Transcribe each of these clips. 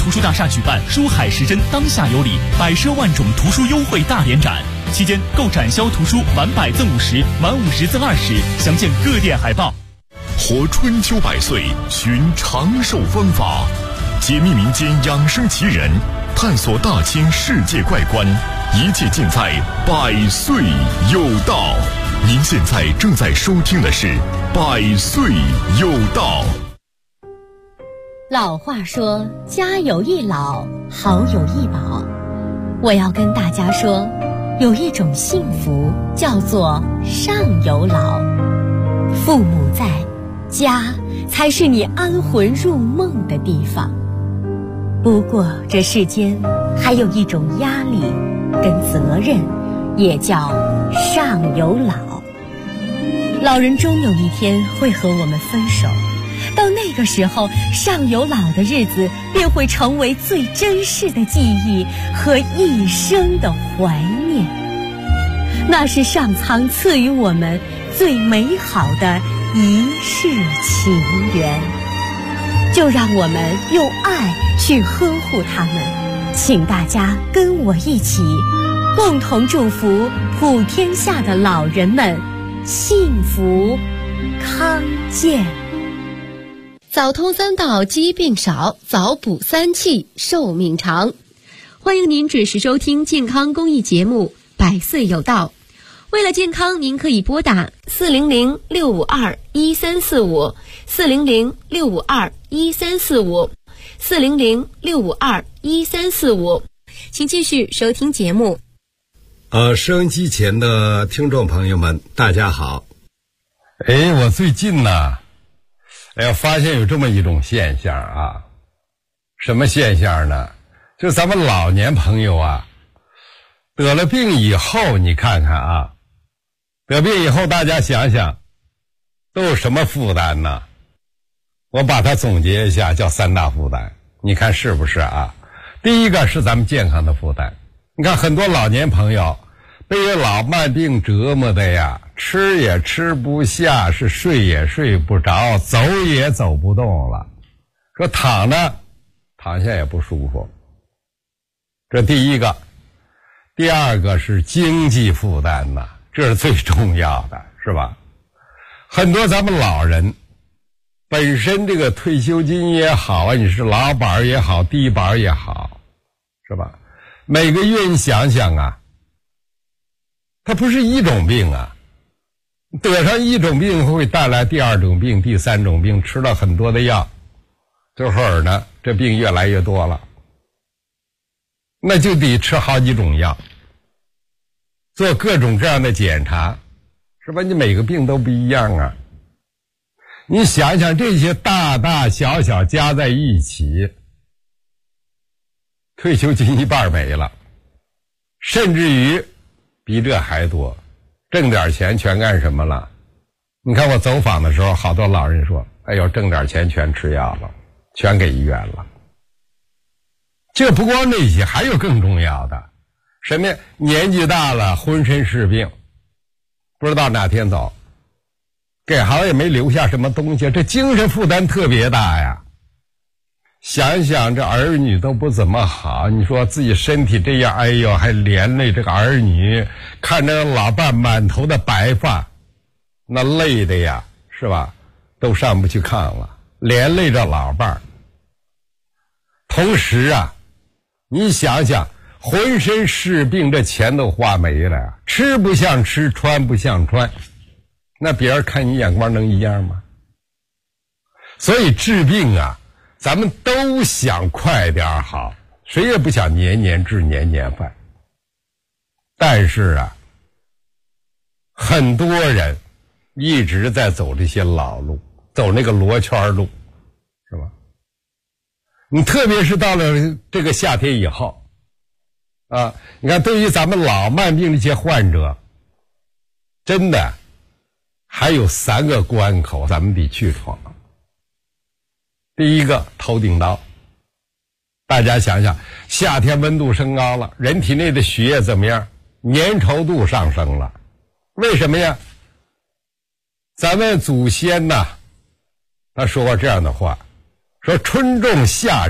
图书大厦举办书海时针当下有礼百奢万种图书优惠大联展，期间购展销图书满100赠50，满50赠20，详见各店海报。 活春秋百岁，寻长寿方法，解密民间养生奇人，探索大千世界怪观，一切尽在百岁有道。您现在正在收听的是百岁有道。 老话说，家有一老，好有一宝。我要跟大家说，有一种幸福叫做上有老。父母在，家才是你安魂入梦的地方。不过这世间还有一种压力跟责任，也叫上有老。老人终有一天会和我们分手，到那个时候，上有老的日子便会成为最珍视的记忆和一生的怀念。那是上苍赐予我们最美好的一世情缘，就让我们用爱去呵护他们。请大家跟我一起，共同祝福普天下的老人们幸福康健。 早通3道，疾病少；早补3气，寿命长。欢迎您准时收听健康公益节目《百岁有道》。为了健康，您可以拨打400-652-1345、400-652-1345、400-652-1345。请继续收听节目。 收音机前的听众朋友们，大家好。 我最近呢，发现有这么一种现象啊。什么现象呢？就咱们老年朋友啊，得了病以后，你看看啊，得病以后大家想想都有什么负担呢？我把它总结一下，叫3大负担，你看是不是啊？第一个是咱们健康的负担。你看很多老年朋友被老慢病折磨的呀，吃也吃不下，是睡也睡不着，走也走不动了，说躺下也不舒服。这第一个。第二个是经济负担呐，这是最重要的，是吧？很多咱们老人本身这个退休金也好啊，你是劳保也好，低保也好，是吧？每个月你想想啊，它不是一种病啊，得上一种病会带来第二种病、第三种病，吃了很多的药，最后呢，这病越来越多了，那就得吃好几种药，做各种各样的检查，是吧？你每个病都不一样啊。你想想这些大大小小加在一起，退休金一半没了，甚至于比这还多。挣点钱全干什么了？你看我走访的时候，好多老人说，哎呦，挣点钱全吃药了，全给医院了。这不光那些，还有更重要的，什么呀？年纪大了，浑身是病，不知道哪天走，给好也没留下什么东西，这精神负担特别大呀。想想这儿女都不怎么好，你说自己身体这样，哎呦，还连累这个儿女，看着老伴满头的白发，那累的呀，是吧？都上不去炕了，连累着老伴。同时啊，你想想，浑身是病，这钱都花没了呀，吃不像吃，穿不像穿，那别人看你眼光能一样吗？所以治病啊，咱们都想快点好，谁也不想年年治年年犯。但是啊，很多人一直在走这些老路，走那个罗圈路，是吧？你特别是到了这个夏天以后啊，你看对于咱们老慢病这些患者，真的还有3个关口咱们得去闯。第一个，头顶刀。大家想想，夏天温度升高了，人体内的血液怎么样？粘稠度上升了。为什么呀？咱们祖先呐，他说过这样的话，说春种夏长，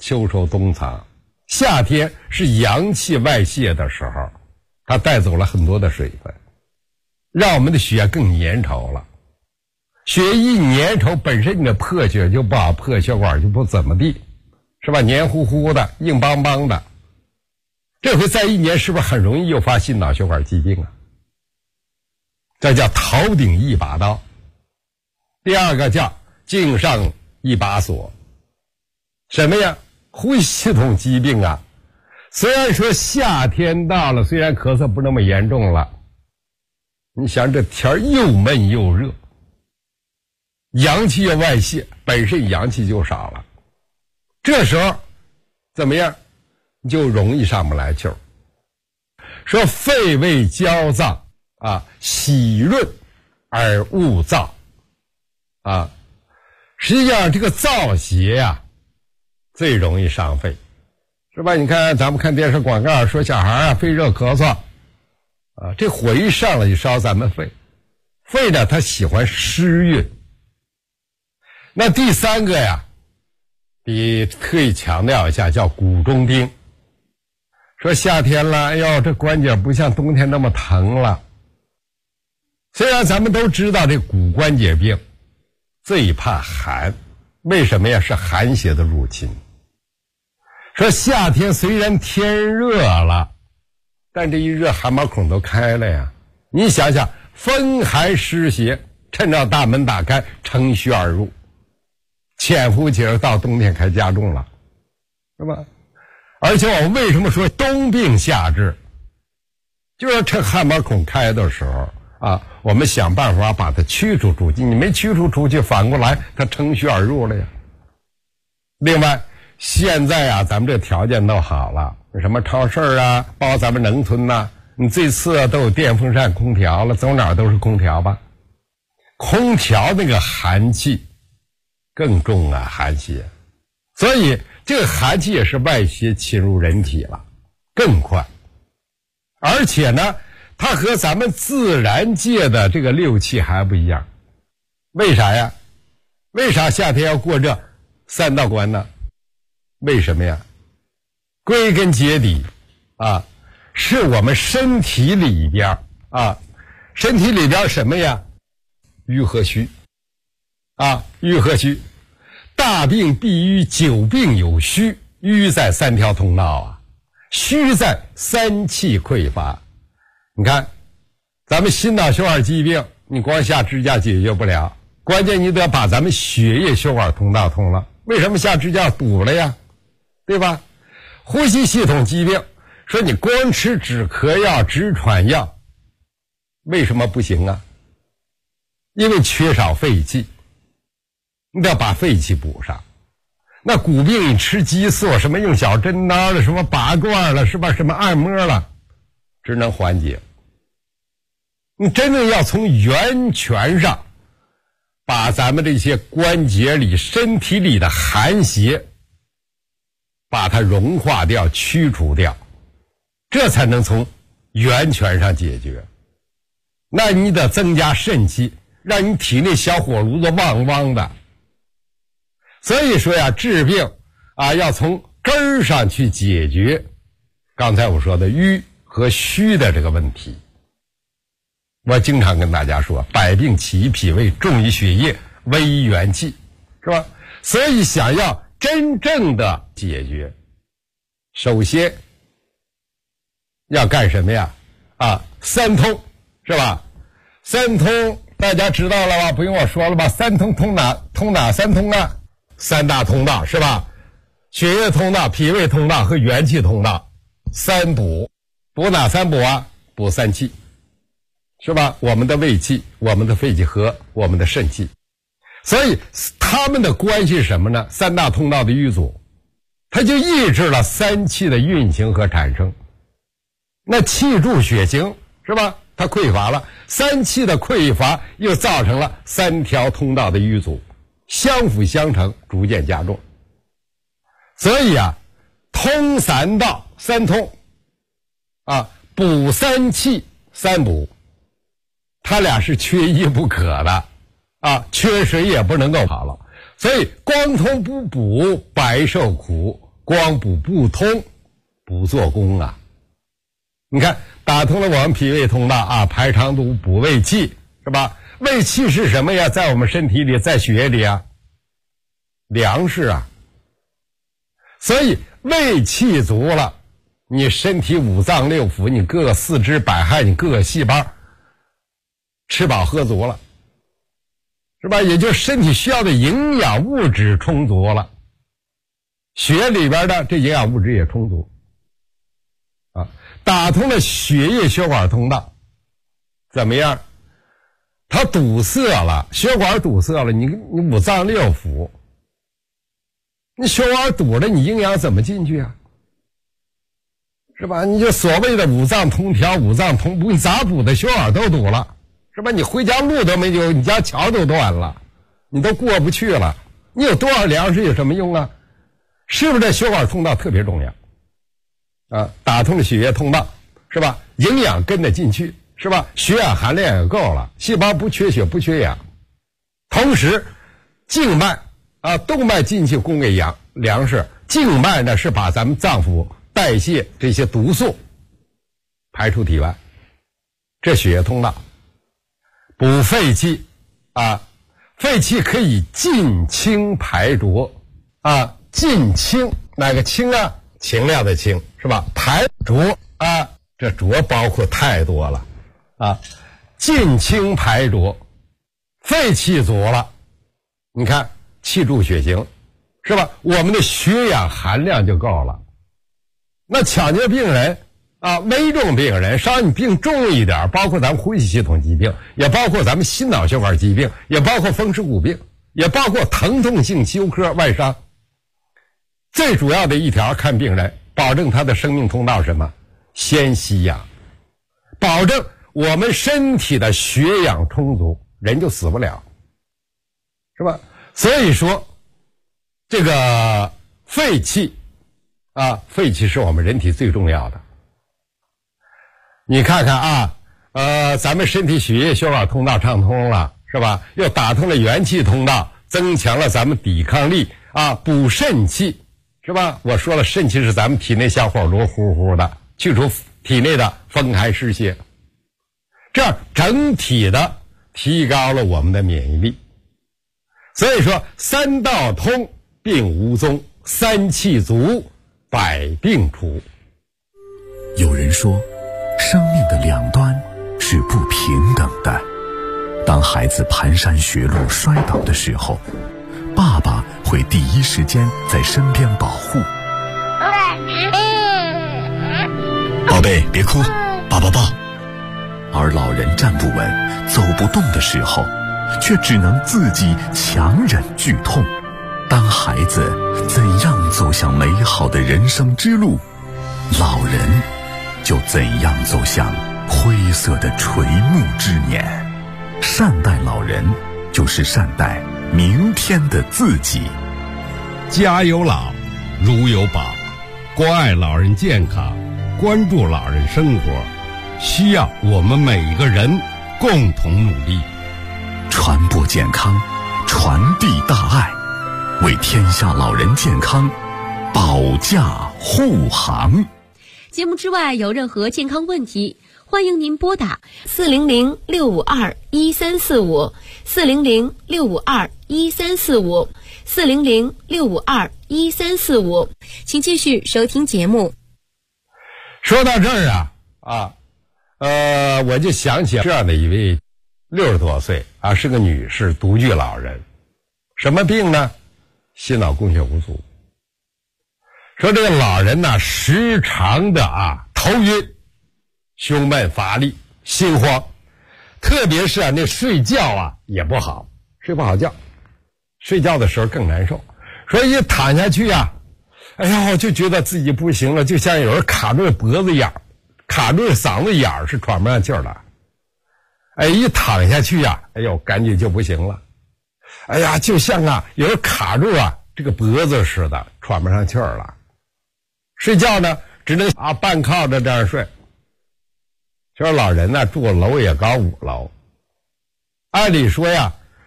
秋收冬藏。夏天是阳气外泄的时候，它带走了很多的水分，让我们的血更粘稠了。血一粘稠，本身你的破血就不好，破血管就不怎么地，是吧？黏糊糊的，硬邦邦的。这回再一粘，是不是很容易诱发心脑血管疾病啊？这叫头顶一把刀。第二个叫颈上一把锁。什么呀？呼吸系统疾病啊。虽然说夏天到了，虽然咳嗽不那么严重了，你想这天又闷又热，阳气又外泄，本身阳气就少了，这时候怎么样？就容易上不来气儿。说肺胃焦躁啊，喜润而恶燥啊，实际上这个燥邪呀，最容易伤肺，是吧？你看咱们看电视广告说小孩啊肺热咳嗽啊，这火一上来就烧咱们肺，肺呢它喜欢湿运。那第三个呀，得特意强调一下，叫骨中钉。说夏天了，哎呦，这关节不像冬天那么疼了。虽然咱们都知道这骨关节病最怕寒，为什么呀？是寒邪的入侵。说夏天虽然天热了，但这一热汗毛孔都开了呀。你想想，风寒湿邪趁着大门打开，乘虚而入，潜伏期到冬天开加重了，是吧？而且我们为什么说冬病夏治，就是趁汗毛孔开的时候啊，我们想办法把它驱除出去。你没驱除出去，反过来它乘虚而入了呀。另外现在啊，咱们这条件都好了，什么超市啊，包括咱们农村呐，你这次都有电风扇空调了，走哪儿都是空调吧。空调那个寒气更重啊，寒邪。所以这个寒气也是外邪侵入人体了，更快。而且呢，它和咱们自然界的这个六气还不一样。为啥呀？为啥夏天要过这3道关呢？为什么呀？归根结底啊，是我们身体里边啊，身体里边什么呀？瘀和虚啊，瘀和虚。大病必瘀，久病有虚。瘀在3条通道啊，虚在3气匮乏。你看咱们心脑血管疾病，你光下支架解决不了，关键你得把咱们血液血管通道通了。为什么下支架堵了呀？对吧？呼吸系统疾病，说你光吃止咳药止喘药，为什么不行啊？因为缺少肺气，你得要把肺气补上。那骨病你吃激素，什么用小针刀了，什么拔罐了，是吧？什么按摩了，只能缓解。你真正要从源泉上把咱们这些关节里身体里的寒邪把它融化掉驱除掉，这才能从源泉上解决。那你得增加肾气，让你体内小火炉子旺旺的。所以说呀，治病啊要从根儿上去解决刚才我说的瘀和虚的这个问题。我经常跟大家说，百病起于脾胃，重于血液，危于元气，是吧？所以想要真正的解决，首先要干什么呀？三通，是吧？三通大家知道了吧？不用我说了吧？三通通哪三通啊？3大通道，是吧？血液通道、脾胃通道和元气通道。三补，补哪三补啊？补3气，是吧？我们的胃气、我们的肺气和我们的肾气。所以他们的关系是什么呢？3大通道的淤阻，它就抑制了3气的运行和产生。那气助血行，是吧？它匮乏了，3气的匮乏又造成了3条通道的淤阻，相辅相成，逐渐加重。所以啊，通3道3通啊，补3气3补，它俩是缺一不可的啊，缺谁也不能够好了。所以光通不补，白受苦， 光补不通，不做功啊。你看打通了我们脾胃通道啊，排肠毒补胃气，是吧？胃气是什么呀？在我们身体里，在血液里啊，粮食啊。所以胃气足了，你身体五脏六腑，你各个四肢百骸，你各个细胞吃饱喝足了，是吧？也就身体需要的营养物质充足了，血里边的这营养物质也充足啊。打通了血液血管通道，怎么样？它堵塞了，血管堵塞了，你五脏六腑，你血管堵了，你营养怎么进去啊？是吧？你就所谓的五脏通调、五脏同补，你咋补的？血管都堵了，是吧？你回家路都没有，你家桥都断了，你都过不去了，你有多少粮食有什么用啊？是不是这血管通道特别重要啊？打通了血液通道，是吧？营养跟得进去，是吧？血氧含量也够了，细胞不缺血不缺氧，同时静脉啊动脉进去供给粮食，静脉呢是把咱们脏腑代谢这些毒素排出体外，这血液通道。补肺气啊，肺气可以进清排浊啊，进清哪个清啊？清亮的清，是吧？排浊啊，这浊包括太多了啊，进清排浊，肺气足了，你看气助血行，是吧？我们的血氧含量就够了。那抢救病人啊，危重病人，稍微你病重一点，包括咱们呼吸系统疾病，也包括咱们心脑血管疾病，也包括风湿骨病，也包括疼痛性休克外伤。最主要的一条看病人，保证他的生命通道什么？先吸氧，保证我们身体的血氧充足，人就死不了，是吧？所以说这个肺气啊，肺气是我们人体最重要的。你看看啊，咱们身体血液血管通道畅通了，是吧？又打通了元气通道，增强了咱们抵抗力啊，补肾气，是吧？我说了，肾气是咱们体内像火炉呼呼的，去除体内的风寒湿邪，这样整体的提高了我们的免疫力。所以说三道通病无踪，三气足百病除。 有人说生命的两端是不平等的，当孩子蹒跚学路摔倒的时候，爸爸会第一时间在身边保护。 宝贝别哭，爸爸抱。 而老人站不稳走不动的时候，却只能自己强忍剧痛。当孩子怎样走向美好的人生之路，老人就怎样走向灰色的垂暮之年。善待老人，就是善待明天的自己。 家有老，如有宝，关爱老人健康，关注老人生活，需要我们每一个人共同努力， 传播健康，传递大爱，为天下老人健康保驾护航。 节目之外有任何健康问题，欢迎您拨打400-652-1345 400-652-1345 400-652-1345，请继续收听节目。 说到这儿我就想起这样的一位60多岁啊，是个女士，独居老人，什么病呢？心脑供血不足。说这个老人呢，时常的头晕、胸闷、乏力、心慌，特别是那睡觉也不好，睡不好觉，睡觉的时候更难受。说一躺下去哎呀，我就觉得自己不行了，就像有人卡住脖子眼，卡住嗓子眼，是喘不上气儿了。一躺下去哎呦，感觉就不行了。哎呀，就像有人卡住这个脖子似的，喘不上气儿了。睡觉呢，只能半靠着这样睡。说老人呢，住楼也高，5楼。按理说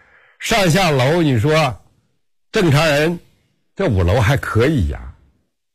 上下楼你说正常人这5楼还可以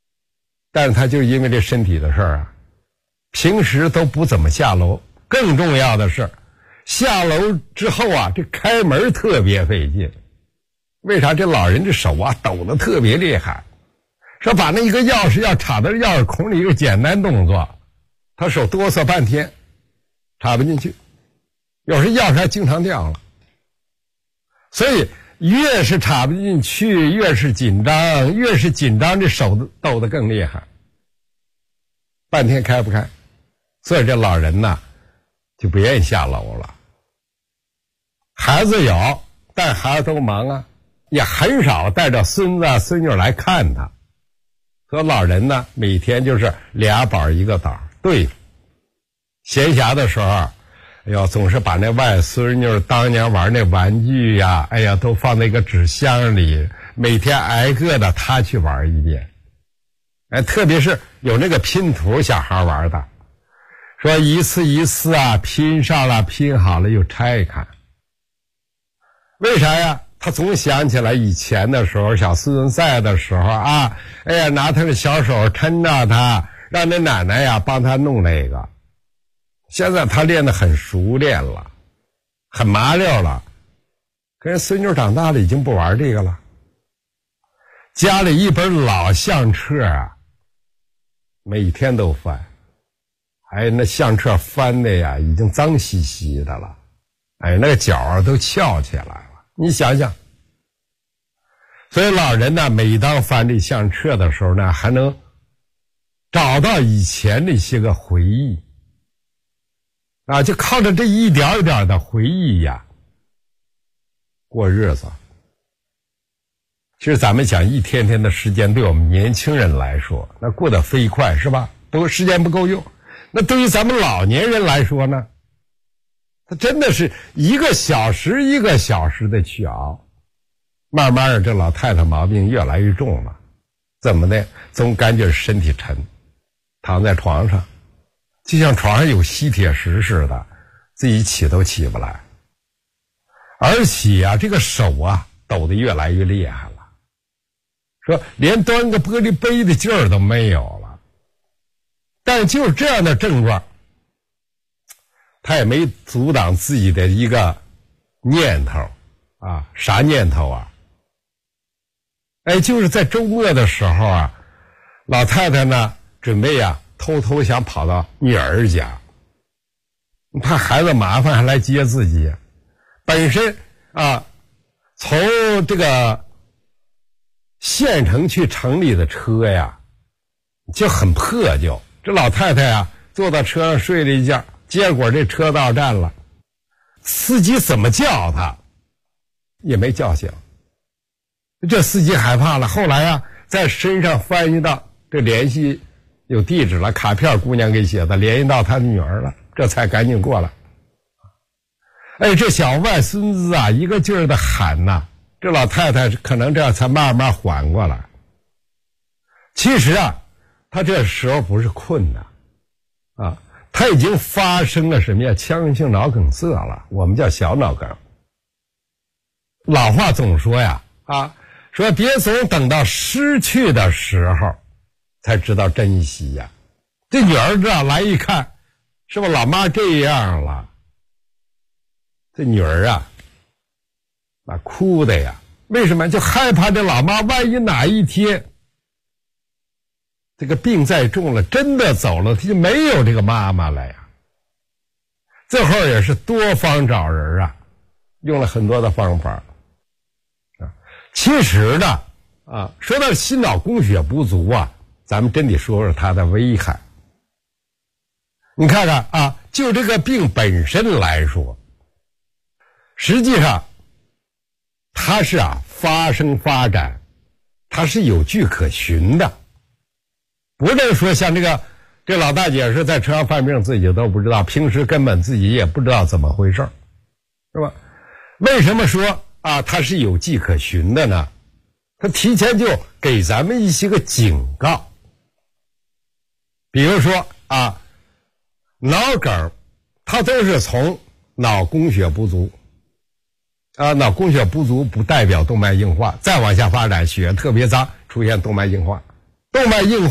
但是他就因为这身体的事儿啊，平时都不怎么下楼。更重要的是，下楼之后啊，这开门特别费劲。为啥？这老人这手啊抖得特别厉害，说把那一个钥匙要插到钥匙孔里一个简单动作，他手哆嗦半天插不进去，有时钥匙还经常掉了。所以越是插不进去，越是紧张，这手抖得更厉害，半天开不开。所以这老人呢就不愿意下楼了。孩子有，但孩子都忙啊，也很少带着孙子孙女来看他。所以老人呢每天就是俩宝一个岛对付。闲暇的时候，哎呦，总是把那外孙女当年玩那玩具呀，哎呀，都放在一个纸箱里，每天挨个的他去玩一遍。哎，特别是有那个拼图小孩玩的，说一次一次啊拼上了，拼好了又拆开。为啥呀？他总想起来以前的时候，小孙子在的时候啊，哎呀，拿他的小手抻着他，让那奶奶呀帮他弄那个。现在他练得很熟练了，很麻溜了。可是孙女长大了，已经不玩这个了。家里一本老相册啊，每天都翻。哎，那相册翻的呀，已经脏兮兮的了。哎，那个角啊都翘起来了。你想想。所以老人呢，每当翻这相册的时候呢，还能找到以前的一些个回忆。啊，就靠着这一点一点的回忆呀，过日子。其实咱们讲一天天的时间，对我们年轻人来说，那过得飞快，是吧？都时间不够用。那对于咱们老年人来说呢，他真的是一个小时一个小时的去熬。慢慢的，这老太太毛病越来越重了。怎么的？总感觉身体沉，躺在床上，就像床上有吸铁石似的，自己起都起不来。而且啊，这个手啊抖得越来越厉害了，说连端个玻璃杯的劲儿都没有了。但就是这样的症状，他也没阻挡自己的一个念头啊。啥念头啊？哎，就是在周末的时候啊，老太太呢准备啊偷偷想跑到女儿家，怕孩子麻烦还来接自己。本身啊从这个县城去城里的车呀就很破旧，这老太太啊坐到车上睡了一觉，结果这车到站了，司机怎么叫他也没叫醒。这司机害怕了，后来啊在身上翻译到这联系有地址了，卡片姑娘给写的，联系到他的女儿了，这才赶紧过来。哎，这小外孙子啊一个劲儿的喊呐，这老太太可能这样才慢慢缓过来。其实啊他这时候不是困的啊，他已经发生了什么呀？腔源性脑梗塞了，我们叫小脑梗。老话总说呀啊，说别总等到失去的时候才知道珍惜呀。这女儿这来一看，是不是老妈这样了？这女儿啊那哭的呀，为什么？就害怕这老妈万一哪一天这个病再重了，真的走了，他就没有这个妈妈了呀。最后也是多方找人啊，用了很多的方法啊。其实呢啊，说到心脑供血不足啊，咱们真得说说它的危害。你看看啊，就这个病本身来说，实际上它是啊发生发展，它是有据可循的。不能说像这老大姐是在车上犯病自己都不知道，平时根本自己也不知道怎么回事，是吧？为什么说啊它是有迹可循的呢？它提前就给咱们一些个警告。比如说啊，脑梗它都是从脑供血不足啊，脑供血不足不代表动脉硬化，再往下发展血特别脏，出现动脉硬化。动脉硬化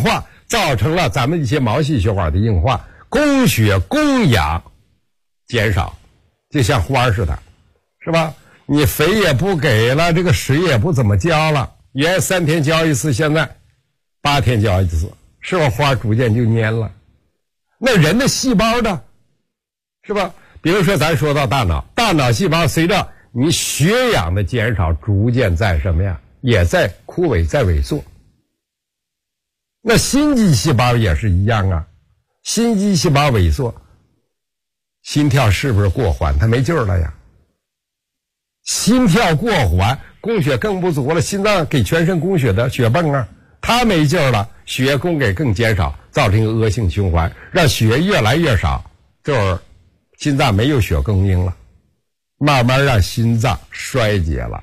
造成了咱们一些毛细血管的硬化，供血供氧减少，就像花似的，是吧？你肥也不给了，这个水也不怎么浇了，原来3天浇一次，现在8天浇一次，是吧？花逐渐就蔫了。那人的细胞呢，是吧？比如说咱说到大脑，大脑细胞随着你血氧的减少，逐渐在什么呀？也在枯萎，在萎缩。那心肌细胞也是一样啊，心肌细胞萎缩，心跳是不是过缓？它没劲儿了呀。心跳过缓，供血更不足了，心脏给全身供血的血泵啊，它没劲儿了，血供给更减少，造成一个恶性循环，让血越来越少，就是心脏没有血供应了，慢慢让心脏衰竭了。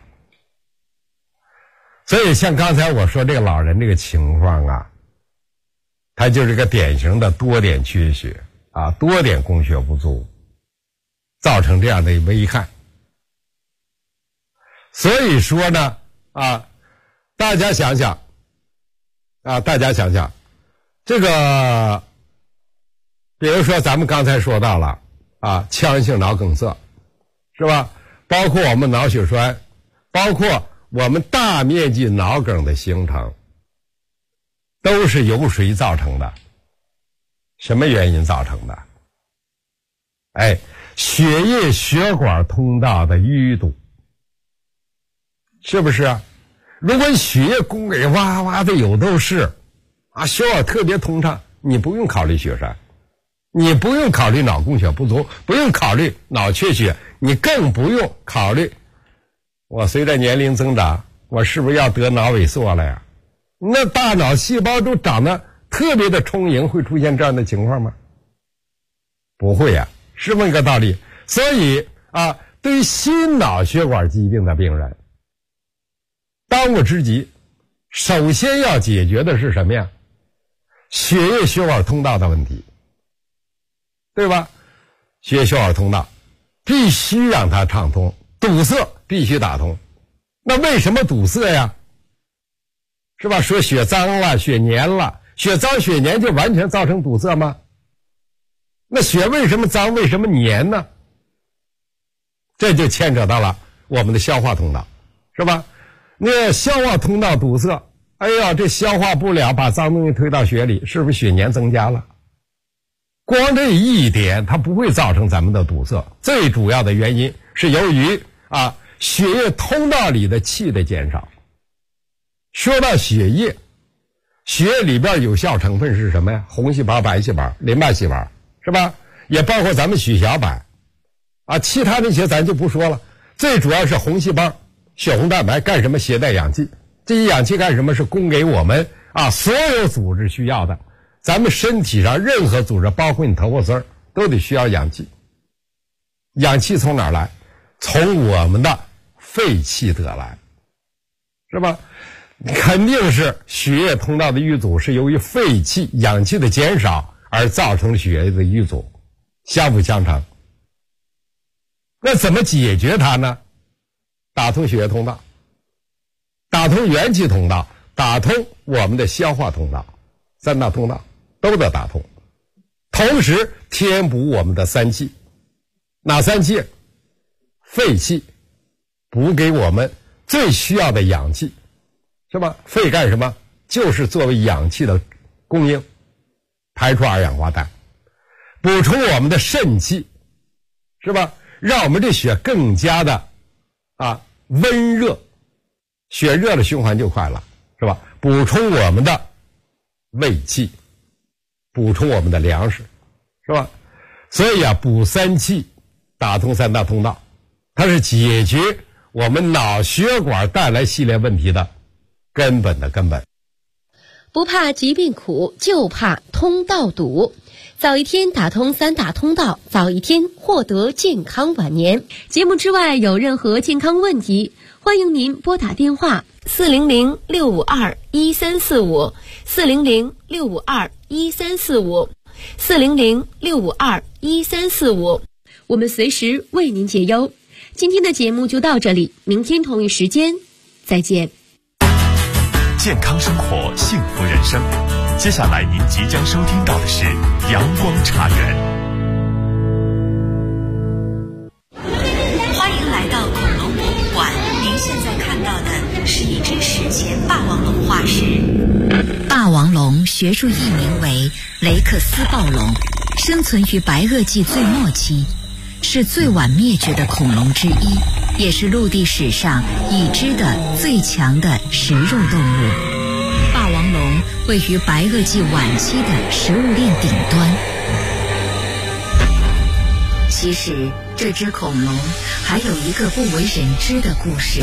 所以像刚才我说这个老人这个情况啊，他就是个典型的多点缺血啊，多点供血不足，造成这样的危害。所以说呢，大家想想，这个，比如说咱们刚才说到了腔性脑梗塞，是吧？包括我们脑血栓，包括我们大面积脑梗的形成，都是由谁造成的？什么原因造成的？血液血管通道的淤堵。是不是啊？如果血液供给哇哇的有都是血管特别通畅，你不用考虑血栓，你不用考虑脑供血不足，不用考虑脑缺血，你更不用考虑我随着年龄增长，我是不是要得脑萎缩了呀？那大脑细胞都长得特别的充盈，会出现这样的情况吗？不会呀，是这么一个道理。所以对于心脑血管疾病的病人，当务之急，首先要解决的是什么呀？血液血管通道的问题，对吧？血液血管通道必须让它畅通，堵塞必须打通。那为什么堵塞呀？是吧？说血脏了，血黏了，血脏血黏就完全造成堵塞吗？那血为什么脏，为什么黏呢？这就牵扯到了我们的消化通道，是吧？那消化通道堵塞，这消化不了，把脏东西推到血里，是不是血粘增加了？光这一点它不会造成咱们的堵塞，最主要的原因是由于血液通道里的气的减少。说到血液，血液里边有效成分是什么呀？红细胞、白细胞、淋巴细胞，是吧？也包括咱们血小板其他那些咱就不说了，最主要是红细胞、血红蛋白干什么？携带氧气。这些氧气干什么？是供给我们所有组织需要的。咱们身体上任何组织，包括你头发丝儿，都得需要氧气。氧气从哪儿来？从我们的肺气得来，是吧？肯定是血液通道的淤阻是由于肺气氧气的减少而造成血液的淤阻，相辅相成。那怎么解决它呢？打通血液通道，打通元气通道，打通我们的消化通道，3大通道都得打通，同时填补我们的3气。哪3气？肺气补给我们最需要的氧气，是吧？肺干什么？就是作为氧气的供应，排出二氧化碳。补充我们的肾气，是吧？让我们这血更加的温热，血热的循环就快了，是吧？补充我们的胃气，补充我们的粮食，是吧？所以补3气，打通3大通道，它是解决我们脑血管带来系列问题的根本的根本。 不怕疾病苦，就怕通道堵。早一天打通3大通道，早一天获得健康晚年。节目之外有任何健康问题，欢迎您拨打电话400-652-1345 400-652-1345 400-652-1345，我们随时为您解忧。今天的节目就到这里，明天同一时间再见。 健康生活，幸福人生。 接下来您即将收听到的是阳光茶园。 欢迎来到恐龙博物馆，您现在看到的是一只史前霸王龙化石。霸王龙学术译名为雷克斯暴龙，生存于白垩纪最末期，是最晚灭绝的恐龙之一，也是陆地史上已知的最强的食肉动物。霸王龙位于白垩纪晚期的食物链顶端。其实这只恐龙还有一个不为人知的故事。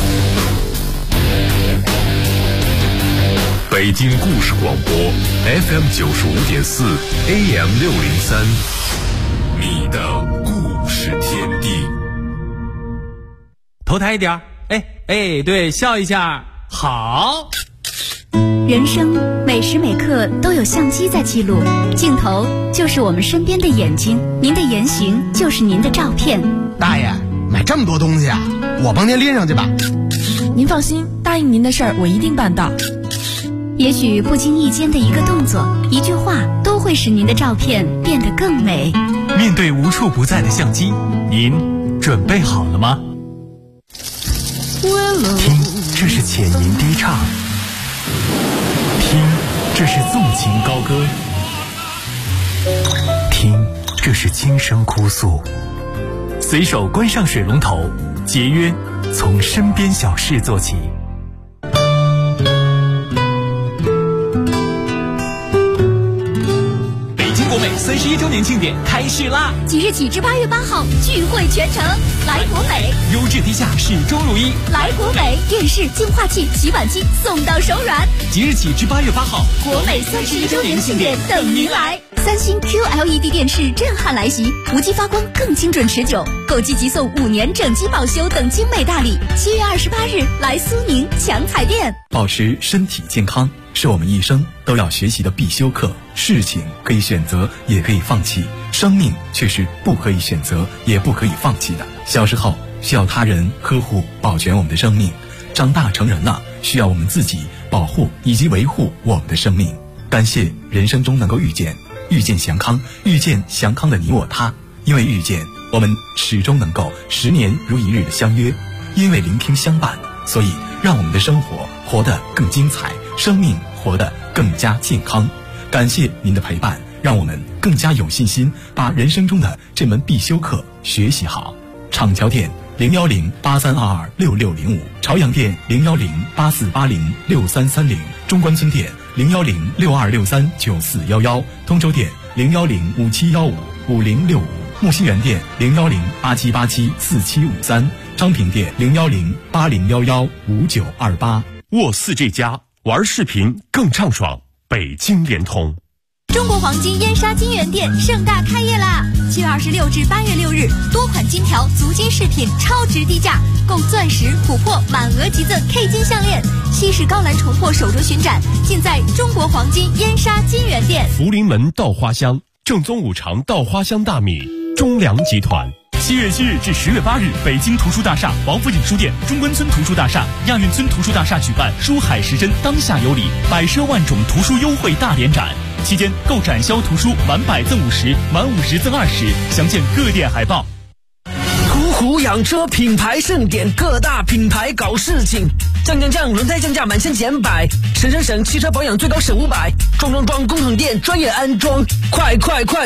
北京故事广播 FM 95.4 AM 603，你的故事天地。 头抬一点，对，笑一下，好。 人生每时每刻都有相机在记录，镜头就是我们身边的眼睛，您的言行就是您的照片。 大爷，买这么多东西啊，我帮您拎上去吧。 您放心，答应您的事儿我一定办到。 也许不经意间的一个动作、一句话，都会使您的照片变得更美。 面对无处不在的相机，您准备好了吗？ 听，这是浅吟低唱；听，这是纵情高歌；听，这是轻声哭诉。 随手关上水龙头，节约从身边小事做起。国美31周年庆典开始啦！ 即日起至8月8号，聚会全城，来国美， 优质低价，始终如一。 来国美，电视、净化器、洗碗机送到手软。 即日起至8月8号， 国美31周年庆典等您来。三星 QLED 电视震撼来袭，无机发光更精准持久，购机即送5年整机保修等精美大礼。7月28日来苏宁强彩店。 保持身体健康是我们一生都要学习的必修课。事情可以选择，也可以放弃，生命却是不可以选择，也不可以放弃的。小时候需要他人呵护保全我们的生命，长大成人了需要我们自己保护以及维护我们的生命。感谢人生中能够遇见祥康，遇见祥康的你我他。因为遇见，我们始终能够10年如一日的相约；因为聆听相伴，所以让我们的生活活得更精彩，生命活得更加健康。感谢您的陪伴，让我们更加有信心把人生中的这门必修课学习好。厂桥店01083226605，朝阳店01084806330，中关村店01062639411，通州店01057155065，木樨园店01087874753，昌平店01080115928。 沃4G+，玩视频更畅爽。北京联通。 中国黄金燕莎金源店盛大开业啦！7月26至8月6日，多款金条、足金饰品超值低价，购钻石、琥珀满额即赠 K 金项链，西式高兰重珀手镯巡展，尽在中国黄金燕莎金源店。 福临门稻花香，正宗五常稻花香大米，中粮集团。 7月7日至10月8日，北京图书大厦、王府井书店、中关村图书大厦、亚运村图书大厦举办书海时针当下有礼百奢万种图书优惠大联展，期间购展销图书满100赠50，满50赠20，详见各店海报。 途虎养车品牌盛典，各大品牌搞事情，降，轮胎降价满1000减100，省，汽车保养最高省500，装，工厂店专业安装，快！